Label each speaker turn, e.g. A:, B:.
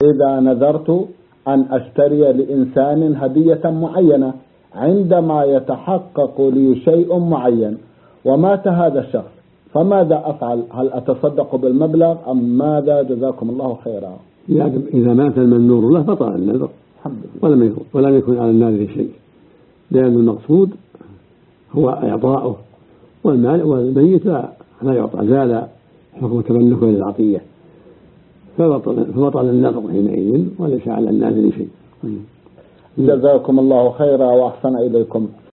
A: إذا نذرت أن أشتري لإنسان هدية معينة عندما يتحقق لي شيء معين ومات هذا الشخص، فماذا أفعل؟ هل أتصدق بالمبلغ أم ماذا؟ جزاكم الله خيرا.
B: إذا مات المنذور له بطل النذر ولم يكن على الناذر شيء، لأن المقصود هو إعطاؤه، والميت لا يعطى، زال حكم تملكه للعطية، فبطل النذر حينئذ وليس على الناذر شيء.
A: جزاكم الله خيرا وأحسن إليكم.